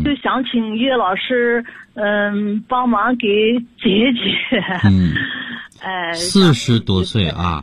就想请岳老师，帮忙给解解。 40多岁啊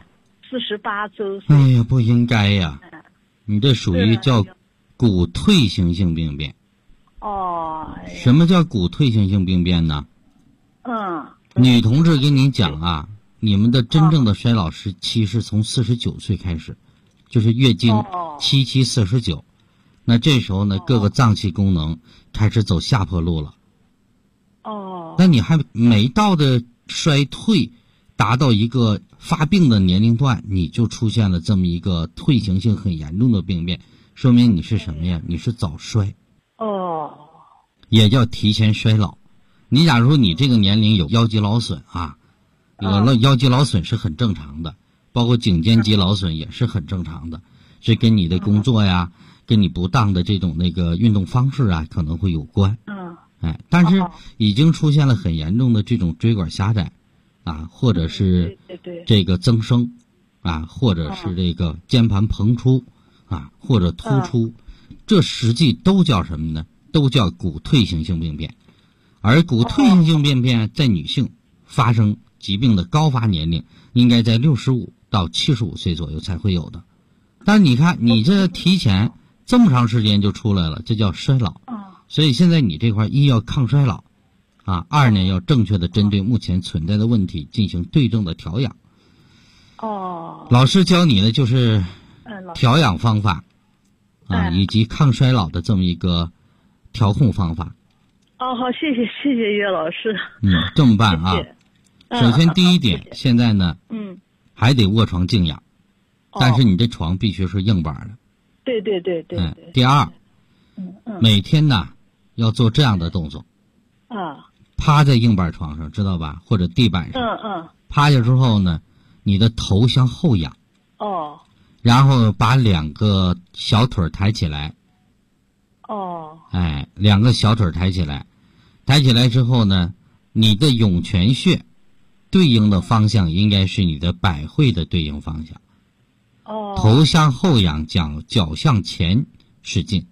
，48周岁。 哎呀，不应该呀！你这属于叫骨退行性病变。什么叫骨退行性病变呢？女同志跟你讲啊，你们的真正的衰老时期是从49岁开始，就是月经7期49，那这时候呢，各个脏器功能开始走下坡路了。那你还没到的衰退达到一个发病的年龄段，你就出现了这么一个退行性很严重的病变，说明你是什么呀？你是早衰。也叫提前衰老。你假如你这个年龄有腰肌劳损啊，有了腰肌劳损是很正常的，包括颈肩肌劳损也是很正常的，这跟你的工作呀，跟你不当的这种那个运动方式啊可能会有关。但是已经出现了很严重的这种椎管狭窄啊，或者是这个增生啊，或者是这个肩盘膨出啊，或者突出，这实际都叫什么呢？都叫骨退行性病变。而骨退行性病变在女性发生疾病的高发年龄应该在65到75岁左右才会有的。但你看你这提前这么长时间就出来了，这叫衰老。所以现在你这块一要抗衰老啊，二呢要正确的针对目前存在的问题进行对症的调养。老师教你的就是调养方法啊，以及抗衰老的这么一个调控方法。 好，谢谢岳老师。 这么办啊？首先第一点，现在呢，还得卧床静养，但是你这床必须是硬板的。 对。 第二，每天呢要做这样的动作。趴在硬板床上，知道吧？或者地板上。趴下之后呢，你的头向后仰。然后把2个小腿抬起来。2个小腿抬起来，抬起来之后呢，你的涌泉穴对应的方向应该是你的百会的对应方向。头向后仰，脚向前使劲。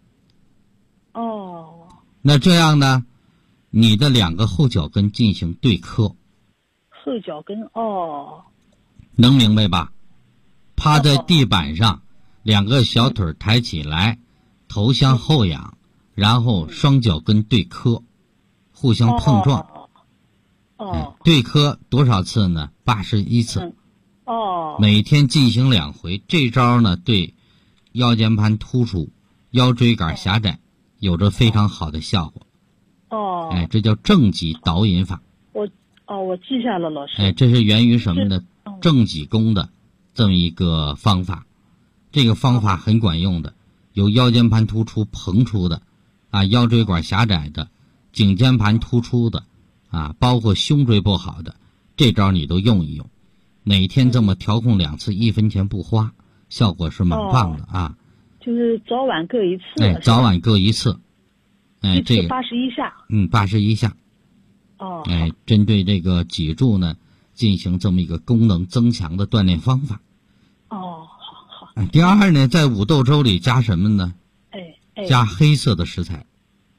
那这样呢，你的2个后脚跟进行对磕。 后脚跟能明白吧？趴在地板上，2个小腿抬起来，头向后仰，然后双脚跟对磕，互相碰撞。对磕多少次呢？81次。每天进行2回。这招呢，对腰间盘突出、腰椎杆狭窄有着非常好的效果。这叫正脊导引法。 我记下了，老师。 这是源于什么呢？正脊功的这么一个方法。这个方法很管用的，有腰间盘突出膨出的啊，腰椎管狭窄的，颈间盘突出的啊，包括胸椎不好的，这招你都用一用。每天这么调控2次，1分钱不花，效果是蛮棒的啊。 就是早晚各一次。 早晚各一次。这个 81下。 81下。针对这个脊柱呢，进行这么一个功能增强的锻炼方法。 好。 第二呢，在五豆粥里加什么呢？加黑色的食材。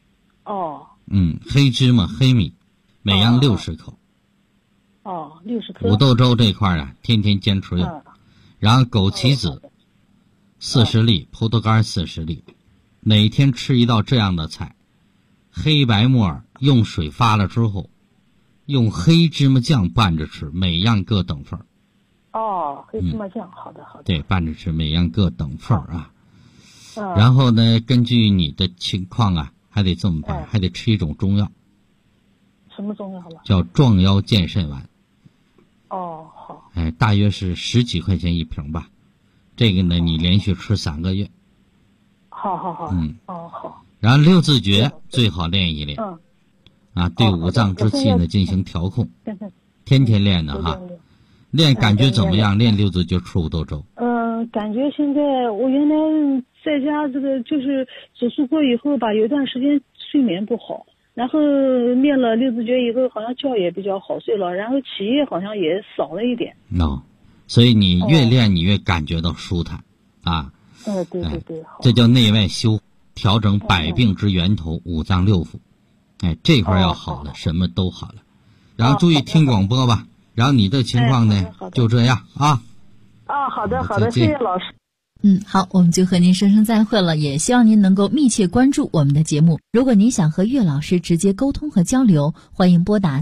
黑芝麻、黑米，每样60口。 60克。 五豆粥这块啊，天天坚持用。然后枸杞子40粒，葡萄干40粒，每天吃一道这样的菜。黑白木耳用水发了之后，用黑芝麻酱拌着吃，每样各等份。 黑芝麻酱，好的。 对，拌着吃，每样各等份啊。然后呢，根据你的情况啊，还得这么办，还得吃一种中药。 什么中药好吧？ 叫壮腰健肾丸。 好。 大约是10几块钱一瓶吧。这个呢，你连续吃3个月。 好。 好。然后6字诀最好练一练。对五脏之气呢进行调控。天天练的哈。练感觉怎么样？练6字诀吃五豆粥。 感觉现在我原来在家这个就是手术过以后吧，有一段时间睡眠不好，然后练了6字诀以后，好像觉也比较好睡了，然后起夜好像也少了一点。 所以你越练你越感觉到舒坦啊。 对。 这叫内外修调整百病之源头五脏六腑。哎，这块要好了，什么都好了。然后注意听广播吧。然后你的情况呢，就这样啊。 好的，谢谢老师。 好，我们就和您说声再会了，也希望您能够密切关注我们的节目。如果您想和岳老师直接沟通和交流，欢迎拨打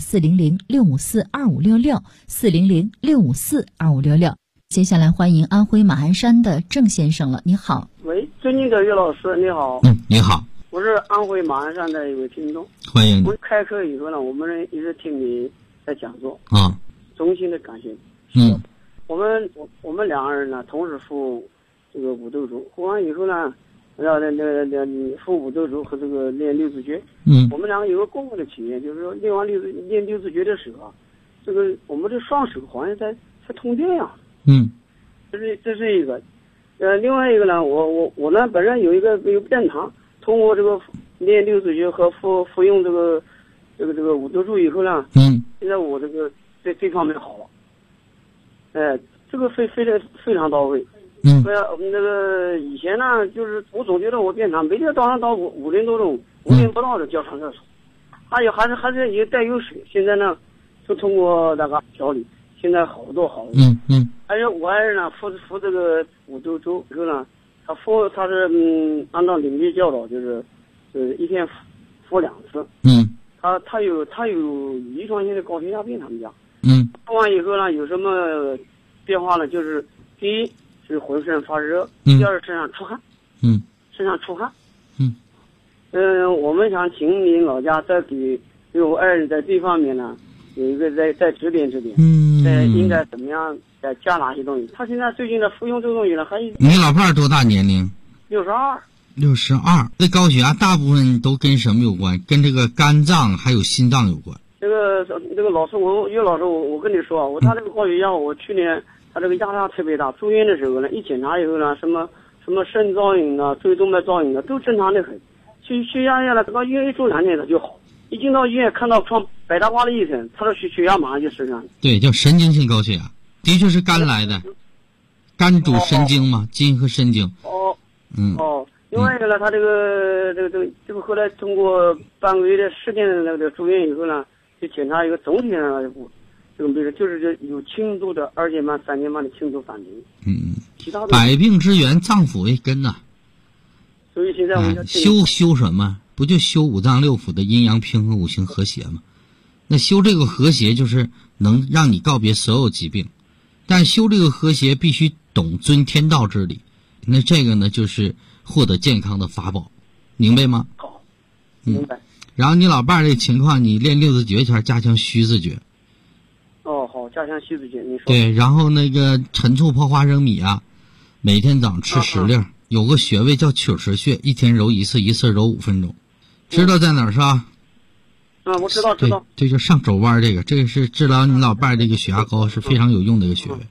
400-654-2566，400-654-2566。接下来欢迎安徽马鞍山的郑先生了，你好。 喂，尊敬的岳老师，你好。 你好， 我是安徽马鞍山的一位听众， 欢迎你。 我开课以后呢，我们一直听你在讲座啊， 衷心的感谢。我们两个人呢，同时服这个五斗珠，服完以后呢，服五斗珠和这个练六字诀。我们两个有个共同的体验，就是说练六字诀的时候啊，这个我们的双手好像在通电呀。这是一个。另外一个呢，我呢本身有变堂，通过这个练六字诀和服用这个五斗珠以后呢，现在我这个这方面好了。这个非常到位。我们这个以前呢，就是我总觉得我变堂每天早上到5点多钟，5点不到就要上厕所，还是也带有水。现在呢，就通过那个调理，现在好多。而且我还是呢服这个五斗珠以后呢，他是按照领域教导，就是一天服2次。他有遗传性的高血压病，他们家。服完以后呢，有什么变化呢？就是第一是浑身发热，第二身上出汗。我们想请您老家再给我爱人在这方面呢有一个再指点。应该怎么样再加哪些东西？他现在最近的服用这个东西呢， 你老伴儿多大年龄 ？62。 这高血压大部分都跟什么有关？跟这个肝脏还有心脏有关。 这个老师，岳老师，我跟你说，他这个高血压，我去年他这个压力特别大，住院的时候呢，一检查以后呢，什么肾造影啊、椎动脉造影啊，都正常的很。血压下来，到医院一住2天他就好。一进到医院看到床白大褂的医生，他的血压马上就升上来。 对，叫神经性高血压，的确是肝来的，肝主神经嘛，筋和神经。 另外一个呢，他这个后来通过半个月的时间的那个住院以后呢，就检查一个总体上的这个没事，就是有轻度的2间半、3间半的轻度反应。其他的百病之源，脏腑为根呐。 所以现在我们修什么？不就修五脏六腑的阴阳平衡、五行和谐吗？那修这个和谐就是能让你告别所有疾病，但修这个和谐必须懂遵天道之理。那这个呢，就是获得健康的法宝，明白吗？ 好，明白。 然后你老伴儿这情况，你练六字诀前加强虚字诀。 好，加强虚字诀，你说。 对，然后那个陈醋泡花生米啊，每天早上吃10粒，有个穴位叫曲池穴，一天揉1次，一次揉5分钟。知道在哪儿是吧？ 我知道。 这就上肘弯这个是治疗你老伴儿这个血压高是非常有用的一个穴位。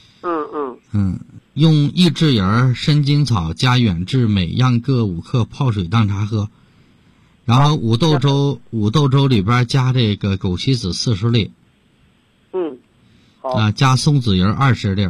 用益智仁、参荆草加远志镁样各5克泡水当茶喝，然后五豆粥里边加这个枸杞子40粒。 好。 加松子仁20粒。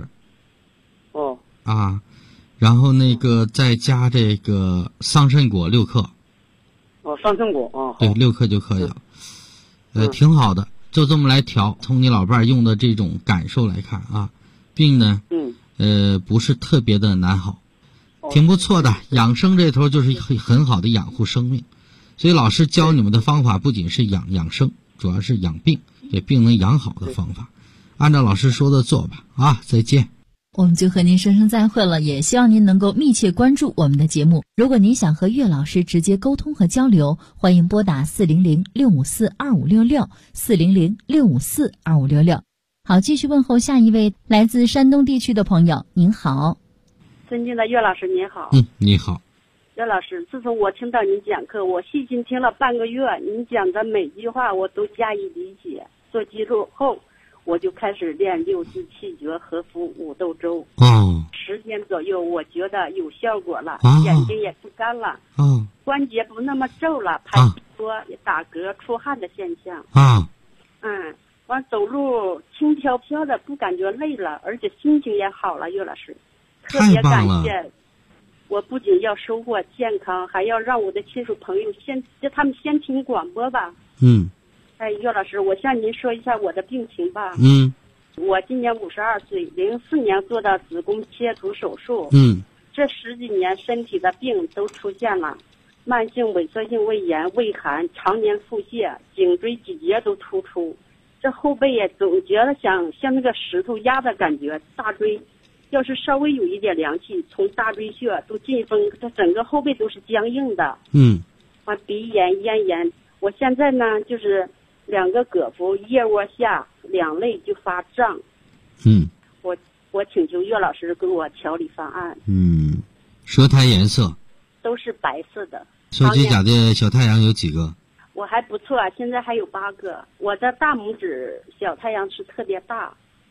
然后那个再加这个桑葚果6克。 桑葚果对，6克就可以了。挺好的，就这么来调。从你老伴儿用的这种感受来看啊，病呢，不是特别的难好，挺不错的。养生这头就是很好的养护生命，所以老师教你们的方法不仅是养生，主要是养病，给病能养好的方法。按照老师说的做吧啊！再见。 我们就和您说声再会了，也希望您能够密切关注我们的节目。如果您想和岳老师直接沟通和交流，欢迎拨打400-654-2566，400-654-2566。好，继续问候下一位来自山东地区的朋友。您好， 尊敬的岳老师您好。 你好。 岳老师，自从我听到您讲课，我细心听了半个月，您讲的每句话我都加以理解，做记录后我就开始练6字气诀和服五豆粥。10天左右，我觉得有效果了，眼睛也不干了，关节不那么皱了，排气多，也打嗝出汗的现象。完走路轻飘飘的，不感觉累了，而且心情也好了。岳老师，特别感谢。 我不仅要收获健康，还要让我的亲属朋友叫他们先听广播吧。哎，岳老师，我向您说一下我的病情吧。我今年52岁，04年做的子宫切除手术。这10几年身体的病都出现了，慢性萎缩性胃炎、胃寒，常年腹泻，颈椎几节都突出。这后背也总觉得像那个石头压的感觉，大椎要是稍微有一点凉气，从大椎穴都进风，这整个后背都是僵硬的。鼻炎、咽炎，我现在呢就是2个膈部、腋窝下2肋就发胀。我请求岳老师给我调理方案。 舌苔颜色都是白色的。 手指甲的小太阳有几个？ 我还不错，现在还有8个。我的大拇指小太阳是特别大。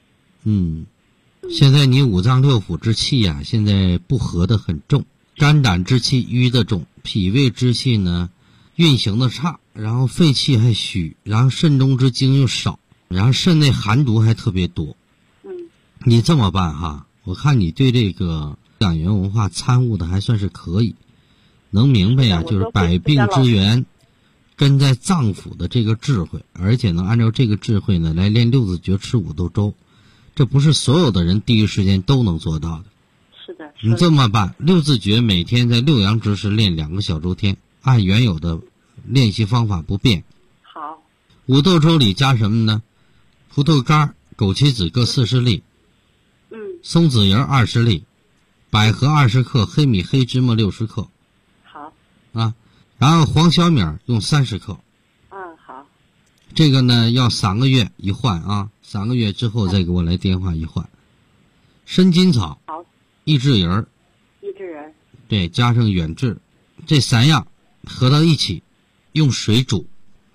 现在你5脏6腑之气呀，现在不和的很重，肝胆之气瘀的重，脾胃之气呢运行的差，然后肺气还虚，然后肾中之精又少，然后肾内寒毒还特别多。你这么办哈，我看你对这个养元文化参悟的还算是可以，能明白呀，就是百病之源根在脏腑的这个智慧，而且能按照这个智慧呢来练6字诀、吃5豆粥，这不是所有的人第一时间都能做到的。 是的。 你这么办，6字诀每天在6阳之时练2个小周天，按原有的练习方法不变。 好。 5豆粥里加什么呢？葡萄干、枸杞子各40粒，松子仁20粒，百合20克，黑米黑芝麻60克。 好。 然后黄小米用30克。 好。 这个呢要3个月一换啊，3个月之后再给我来电话一换。参金草， 好， 益智仁，对，加上远志，这3样合到一起，用水煮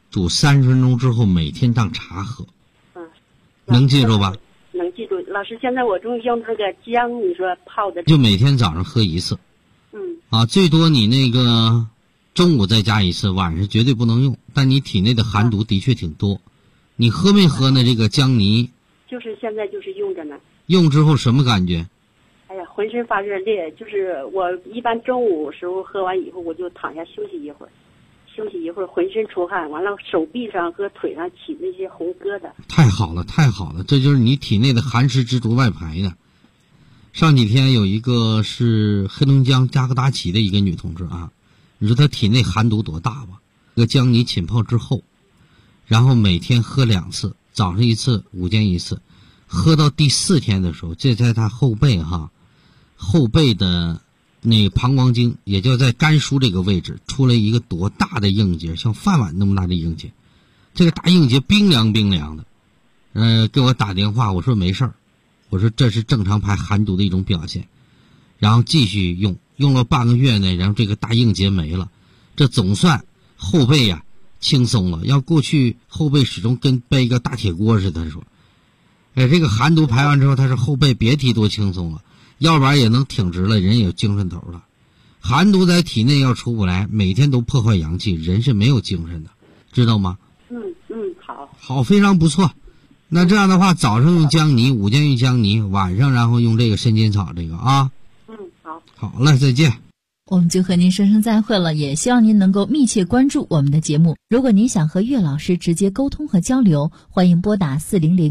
30分钟之后，每天当茶喝。能记住吧？ 能记住。老师，现在我正用这个姜，你说泡的， 就每天早上喝1次。最多你那个中午再加1次，晚上绝对不能用。但你体内的寒毒的确挺多，你喝没喝呢？这个姜泥就是现在就是用着呢。 用之后什么感觉？ 哎呀，浑身发热烈，就是我一般中午时候喝完以后，我就躺下休息一会儿，浑身出汗，完了手臂上和腿上起那些红疙瘩。太好了， 这就是你体内的寒湿之毒外排的。上几天有一个是黑龙江加格达奇的一个女同志啊，你说她体内寒毒多大吧？这个姜泥浸泡之后，然后每天喝2次，早上1次，午间1次，喝到第4天的时候，这在她后背的那个膀胱经，也就在肝腧这个位置，出来一个多大的硬结，像饭碗那么大的硬结，这个大硬结冰凉的。给我打电话，我说没事儿，我说这是正常排寒毒的一种表现，然后继续用了半个月呢，然后这个大硬结没了，这总算后背呀轻松了。要过去后背始终跟背一个大铁锅似的，说，这个寒毒排完之后，他是后背别提多轻松了。要不然也能挺直了，人也有精神头了。寒毒在体内要出不来，每天都破坏阳气，人是没有精神的，知道吗？好，非常不错。那这样的话，早上用姜泥，午间用姜泥，晚上然后用这个参金草这个啊。好了，再见。 我们就和您说声再会了，也希望您能够密切关注我们的节目。如果您想和岳老师直接沟通和交流，欢迎拨打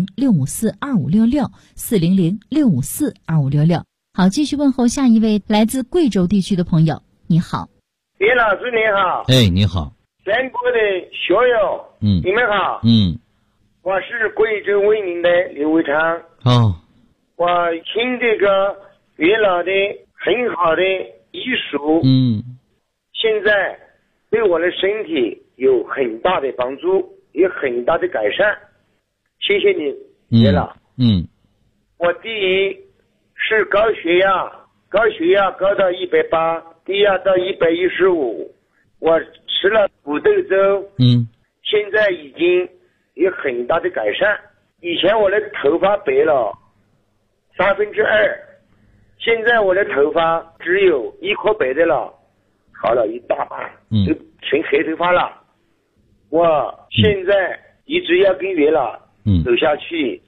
400-654-2566，400-654-2566。好，继续问候下一位来自贵州地区的朋友。你好， 岳老师你好。 你好。 全国的学友，你们好。我是贵州威宁的刘伟昌。我听这个岳老的很好的医术，现在对我的身体有很大的帮助，有很大的改善。谢谢你，岳老。我第一是高血压高到180，低压到115，我吃了5豆粥，现在已经有很大的改善。以前我的头发白了2/3，现在我的头发只有1颗白的了，好了一大半，就成黑头发了。我现在一直要跟岳老走下去。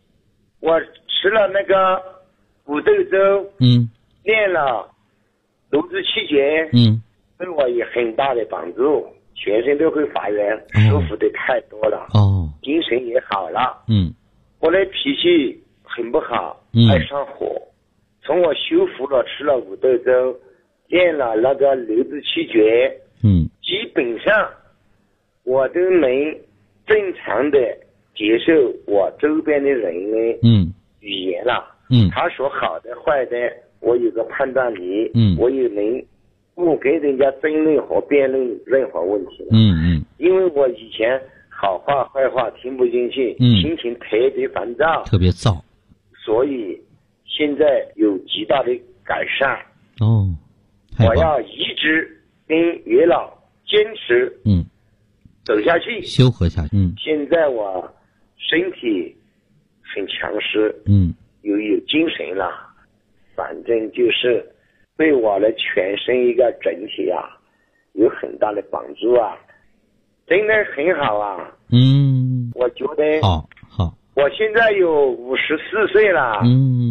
我吃了那个5豆粥，练了六字气诀，对我有很大的帮助，全身都会发热，舒服的太多了，精神也好了，我的脾气很不好，爱上火，从我修复了吃了五豆粥，练了那个六字气诀，基本上我都能正常的接受我周边的人的语言了，他说好的坏的，我有个判断力，我也能不跟人家争论和辩论任何问题了，因为我以前好话坏话听不进去，心情特别烦躁， 特别燥， 所以现在有极大的改善。我要一直跟月老坚持，走下去， 修和下去。 现在我身体很强势，有精神了，反正就是对我的全身一个整体啊，有很大的帮助啊，真的很好啊。我觉得好。 我现在有54岁了。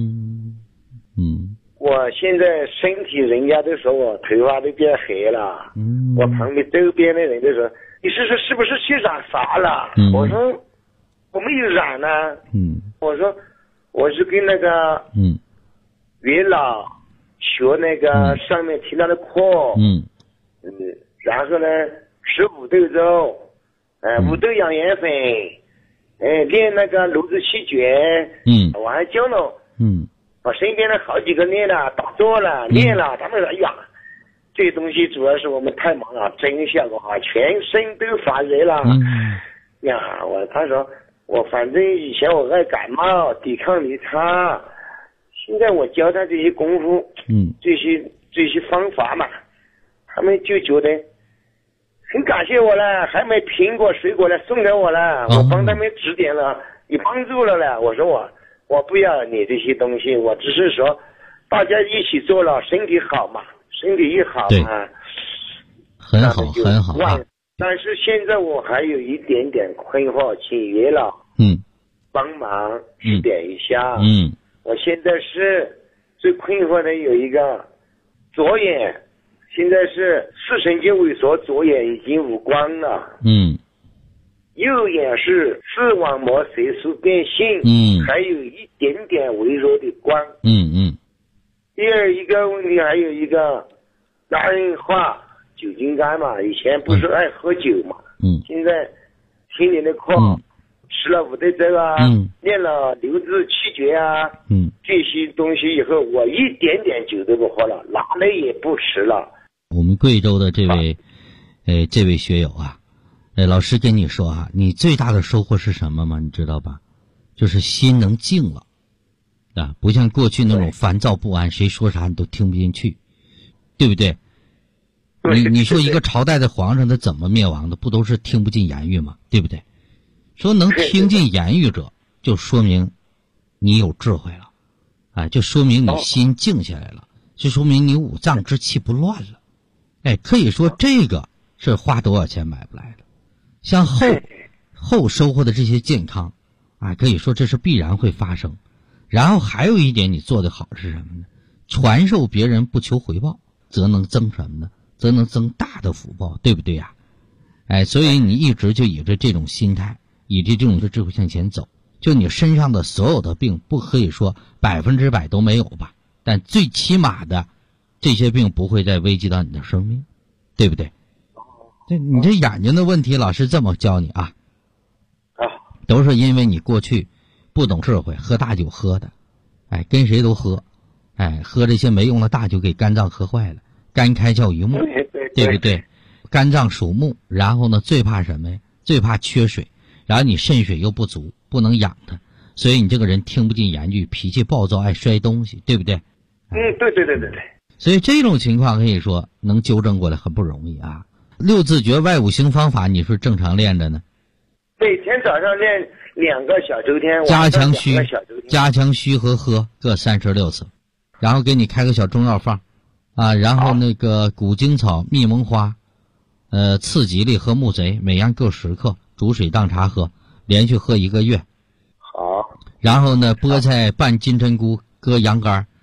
我现在身体，人家都说我头发都变黑了。我旁边周边的人都说，你是不是去染发了？我说我没有染呢。我说我是跟那个月老学那个上面提到的课，然后呢吃五豆粥，五豆养颜粉，练那个六字气诀，我还教了，我身边的好几个练了，打坐了，练了，他们说，哎呀，这个东西主要是我们太忙了，真效果好，全身都发热了。呀，他说我反正以前我爱感冒，抵抗力差，现在我教他这些功夫，这些方法嘛，他们就觉得很感谢我了，还买苹果水果来送给我了，我帮他们指点了，有帮助了了。我说我不要你这些东西，我只是说大家一起做了，身体好嘛，身体一好嘛， 很好很好啊。 但是现在我还有一点点困惑，请月老帮忙指点一下。我现在是最困惑的有一个左眼，现在是视神经萎缩，左眼已经无光了。右眼是视网膜色素变性，还有一点点微弱的光。第二一个问题还有一个肝化酒精肝嘛，以前不是爱喝酒嘛，现在听你的课，吃了五豆粥啊，练了六字气诀啊，这些东西以后，我一点点酒都不喝了，哪里也不吃了。 我们贵州的这位学友啊，老师跟你说啊，你最大的收获是什么吗？你知道吧？就是心能静了啊，不像过去那种烦躁不安，谁说啥你都听不进去，对不对？你说一个朝代的皇上他怎么灭亡的？不都是听不进言语吗？对不对？说能听进言语者，就说明你有智慧了，就说明你心静下来了，就说明你五脏之气不乱了。可以说这个是花多少钱买不来的。像后收获的这些健康可以说这是必然会发生。然后还有一点你做得好是什么呢？传授别人不求回报，则能增什么呢？则能增大的福报，对不对呀？所以你一直就以着这种心态，以着这种智慧向前走，就你身上的所有的病不可以说100%都没有吧，但最起码的这些病不会再危及到你的生命，对不对？你这眼睛的问题老师这么教你啊，都是因为你过去不懂智慧，喝大酒喝的，跟谁都喝，喝这些没用的大酒给肝脏喝坏了，肝开窍于目，对不对？肝脏属木，然后呢最怕什么呀？最怕缺水，然后你肾水又不足，不能养它，所以你这个人听不进言语，脾气暴躁，爱摔东西，对不对？ 对。 所以这种情况可以说能纠正过来很不容易啊。六字诀外五行方法你是正常练着呢？ 每天早上练2个小周天， 加强虚和喝各36次，然后给你开个小中药方然后那个古精草、蜜蒙花、刺吉利和木贼每样各10克，煮水当茶喝，连续喝1个月。 好。 然后呢，菠菜拌金针菇，搁羊肝，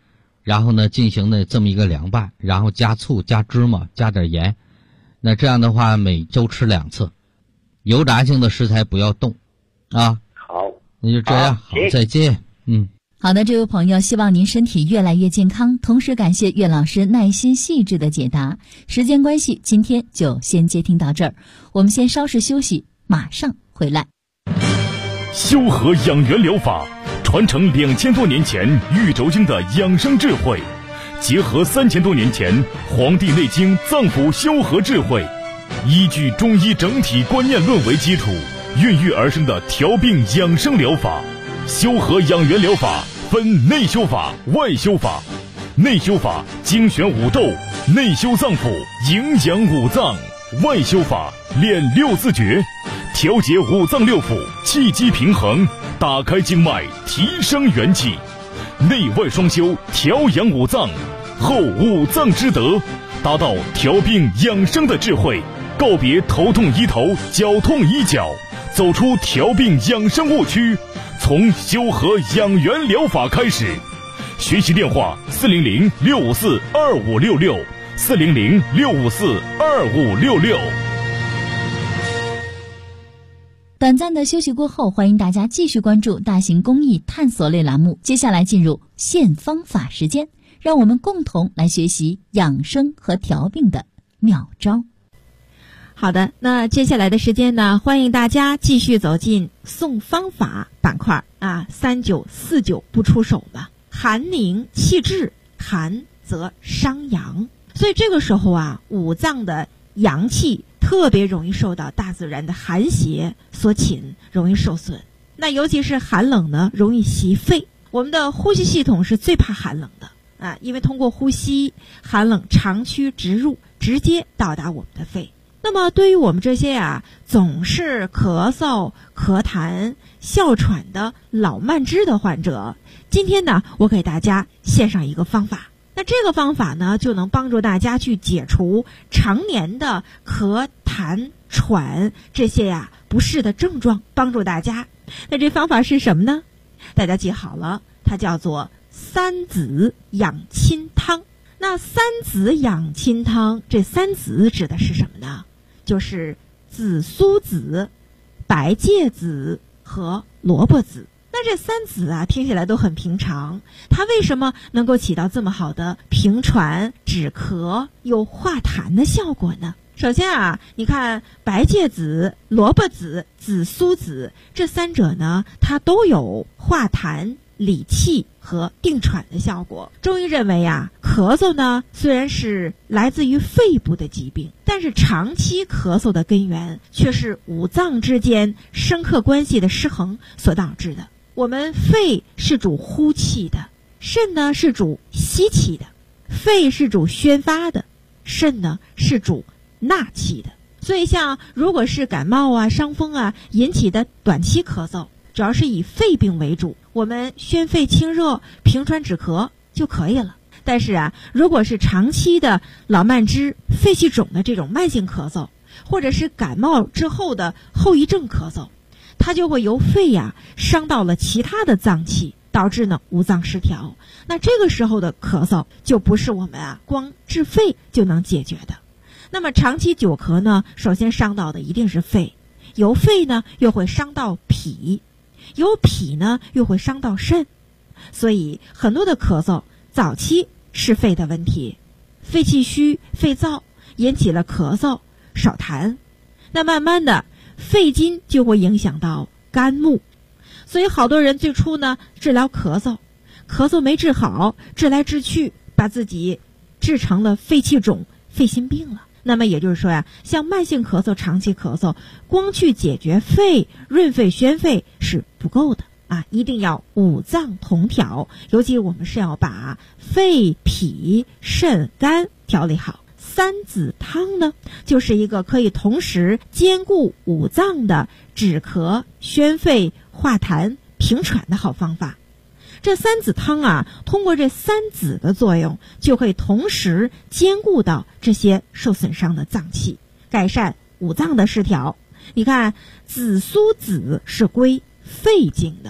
然后呢进行的这么一个凉拌，然后加醋、加芝麻、加点盐。那这样的话每周吃2次，油炸性的食材不要动啊。 好， 那就这样，好，再见。 好的，这位朋友，希望您身体越来越健康，同时感谢岳老师耐心细致的解答。时间关系，今天就先接听到这儿，我们先稍事休息，马上回来。 修和养元疗法传承2000多年前玉轴经的养生智慧，结合3000多年前《黄帝内经》脏腑修和智慧，依据中医整体观念论为基础，孕育而生的调病养生疗法。修和养元疗法分内修法、外修法。内修法精选五斗，内修脏腑，营养五脏；外修法练6字诀，调节五脏六腑，气机平衡，打开经脉，提升元气。内外双修，调养五脏，后五脏之德，达到调病养生的智慧，告别头痛医头、脚痛医脚，走出调病养生误区。从修和养元疗法开始，学习电话400-654-2566，400-654-2566。 短暂的休息过后，欢迎大家继续关注大型公益探索类栏目。接下来进入现方法时间，让我们共同来学习养生和调病的妙招。 好的，那接下来的时间呢，欢迎大家继续走进送方法板块啊，3949不出手嘛。寒凝气滞，寒则伤阳，所以这个时候啊，五脏的阳气特别容易受到大自然的寒邪所侵，容易受损。那尤其是寒冷呢，容易袭肺。我们的呼吸系统是最怕寒冷的啊，因为通过呼吸，寒冷长驱直入，直接到达我们的肺。那么对于我们这些总是咳嗽、咳痰、哮喘的老慢支的患者，今天呢，我给大家献上一个方法。那这个方法呢，就能帮助大家去解除常年的咳痰喘这些不适的症状，帮助大家。那这方法是什么呢？大家记好了，它叫做3子养亲汤。那3子养亲汤，这3子指的是什么呢？就是紫苏子、白芥子和萝卜子。那这3子听起来都很平常，它为什么能够起到这么好的平喘、止咳又化痰的效果呢？首先你看白芥子、萝卜子、紫苏子这3者呢，它都有化痰、理气和定喘的效果。中医认为咳嗽呢虽然是来自于肺部的疾病，但是长期咳嗽的根源却是五脏之间生克关系的失衡所导致的。我们肺是主呼气的，肾呢是主吸气的，肺是主宣发的，肾呢是主纳气的。所以像如果是感冒伤风引起的短期咳嗽，主要是以肺病为主，我们宣肺清热、平喘止咳就可以了。但是如果是长期的老慢支、肺气肿的这种慢性咳嗽，或者是感冒之后的后遗症咳嗽，它就会由肺伤到了其他的脏器，导致呢五脏失调。那这个时候的咳嗽就不是我们光治肺就能解决的。那么长期久咳呢，首先伤到的一定是肺，由肺呢又会伤到脾，由脾呢又会伤到肾。所以很多的咳嗽早期是肺的问题，肺气虚、肺燥引起了咳嗽、少痰，那慢慢的肺经就会影响到肝木。所以好多人最初呢治疗咳嗽没治好，治来治去把自己治成了肺气肿、肺心病了。那么也就是说像慢性咳嗽、长期咳嗽，光去解决肺、润肺、宣肺是不够的一定要五脏同调，尤其我们是要把肺、脾、肾、肝调理好。3子汤呢，就是一个可以同时兼顾五脏的止咳、宣肺、化痰、平喘的好方法。这3子汤通过这3子的作用，就可以同时兼顾到这些受损伤的脏器，改善五脏的失调。你看紫苏子是归肺经的，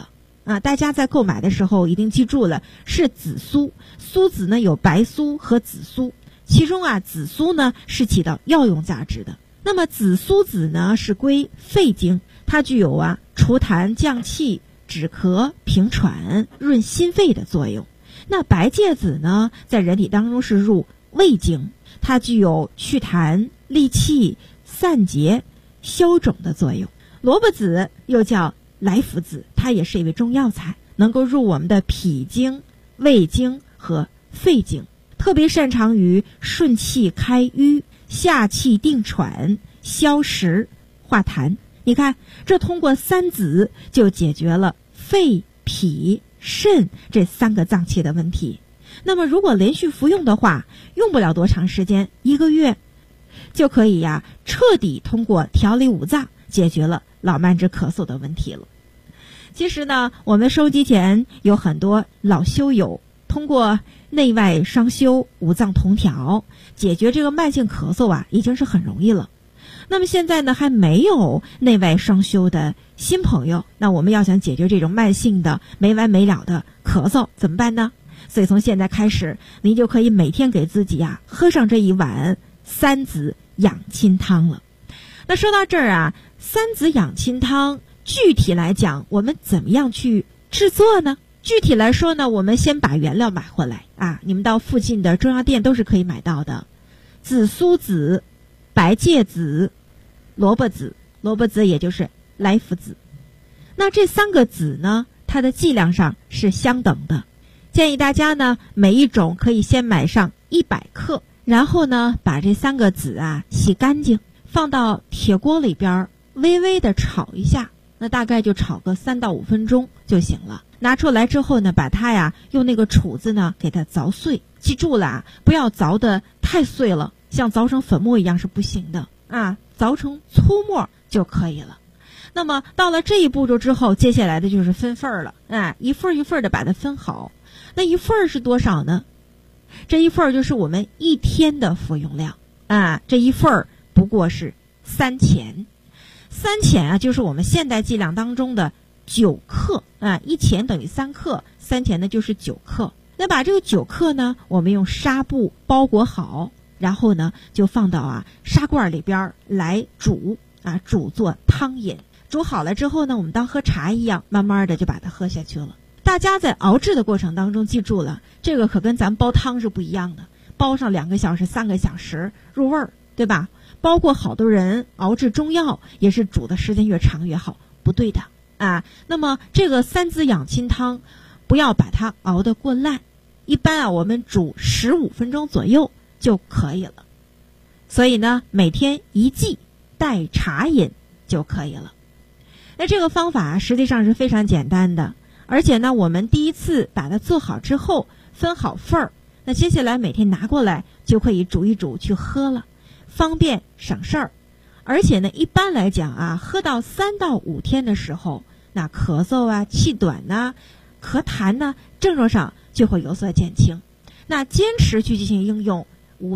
啊，大家在购买的时候一定记住了，是紫苏。苏子呢有白苏和紫苏，其中啊紫苏呢是起到药用价值的。那么紫苏子呢是归肺经，它具有啊除痰降气、止咳平喘、润心肺的作用。那白芥子呢在人体当中是入胃经，它具有祛痰、利气、散结、消肿的作用。萝卜子又叫来福子，它也是一味中药材，能够入我们的脾经、胃经和肺经，特别擅长于顺气开瘀、下气定喘、消食化痰。你看，这通过三子就解决了肺、脾、肾这3个脏器的问题。那么如果连续服用的话，用不了多长时间，1个月就可以呀彻底通过调理五脏解决了老慢支咳嗽的问题了。其实呢，我们收机前有很多老修友通过内外双修、五脏同调解决这个慢性咳嗽啊，已经是很容易了。那么现在呢，还没有内外双修的新朋友，那我们要想解决这种慢性的没完没了的咳嗽怎么办呢？所以从现在开始，您就可以每天给自己啊喝上这一碗三子养亲汤了。那说到这儿啊，三子养亲汤具体来讲，我们怎么样去制作呢？具体来说呢，我们先把原料买回来啊，你们到附近的中药店都是可以买到的。紫苏子、白芥子、萝卜子，萝卜子也就是来福子。那这3个子呢，它的剂量上是相等的。建议大家呢，每一种可以先买上100克，然后呢，把这3个子啊洗干净，放到铁锅里边微微的炒一下，那大概就炒个3到5分钟就行了。拿出来之后呢，把它呀用那个杵子呢给它凿碎，记住了啊，不要凿得太碎了，像凿成粉末一样是不行的啊，凿成粗末就可以了。那么到了这一步骤之后，接下来的就是分份儿了啊，一份一份的把它分好。那一份是多少呢？这一份就是我们1天的服用量啊，这一份不过是3钱。3钱啊，就是我们现代剂量当中的9克啊，1钱等于3克，3钱呢就是9克。那把这个9克呢，我们用纱布包裹好，然后呢就放到啊砂罐里边来煮啊，煮做汤饮。煮好了之后呢，我们当喝茶一样，慢慢的就把它喝下去了。大家在熬制的过程当中记住了，这个可跟咱们煲汤是不一样的，煲上2个小时、3个小时入味儿，对吧？包括好多人熬制中药也是煮的时间越长越好，不对的啊。那么这个三子养亲汤不要把它熬得过烂，一般啊我们煮15分钟左右就可以了。所以呢，每天1剂代茶饮就可以了。那这个方法实际上是非常简单的，而且呢，我们第一次把它做好之后，分好份儿，那接下来每天拿过来就可以煮一煮去喝了，方便省事儿。而且呢，一般来讲啊，喝到3到5天的时候，那咳嗽啊、气短呐、咳痰呐，症状上就会有所减轻。那坚持去进行应用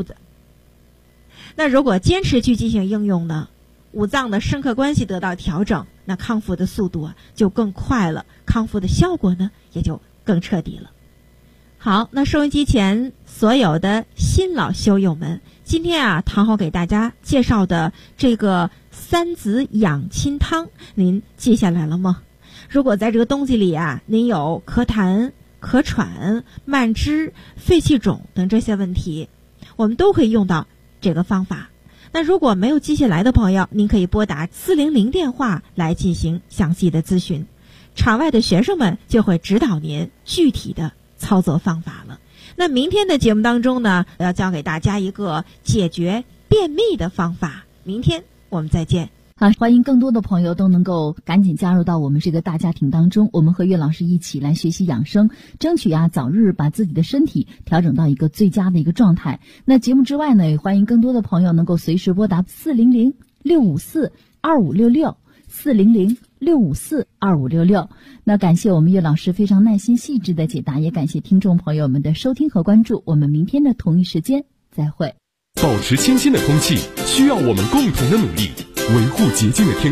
那如果坚持去进行应用呢，五脏的深刻关系得到调整，那康复的速度啊就更快了，康复的效果呢也就更彻底了。好，那收音机前所有的新老修友们，今天啊唐后给大家介绍的这个三子养亲汤，您记下来了吗？如果在这个冬季里啊，您有咳痰、咳喘、慢支、肺气肿等这些问题，我们都可以用到这个方法。那如果没有记下来的朋友，您可以拨打400电话来进行详细的咨询，场外的学生们就会指导您具体的操作方法了。那明天的节目当中呢，要教给大家一个解决便秘的方法，明天我们再见。 好，欢迎更多的朋友都能够赶紧加入到我们这个大家庭当中，我们和岳老师一起来学习养生，争取早日把自己的身体调整到一个最佳的一个状态。那节目之外呢，也欢迎更多的朋友能够随时拨打400-654-2566 400-654-2566。那感谢我们岳老师非常耐心细致的解答，也感谢听众朋友们的收听和关注。我们明天的同一时间再会。 保持清新的空气需要我们共同的努力，维护洁净的天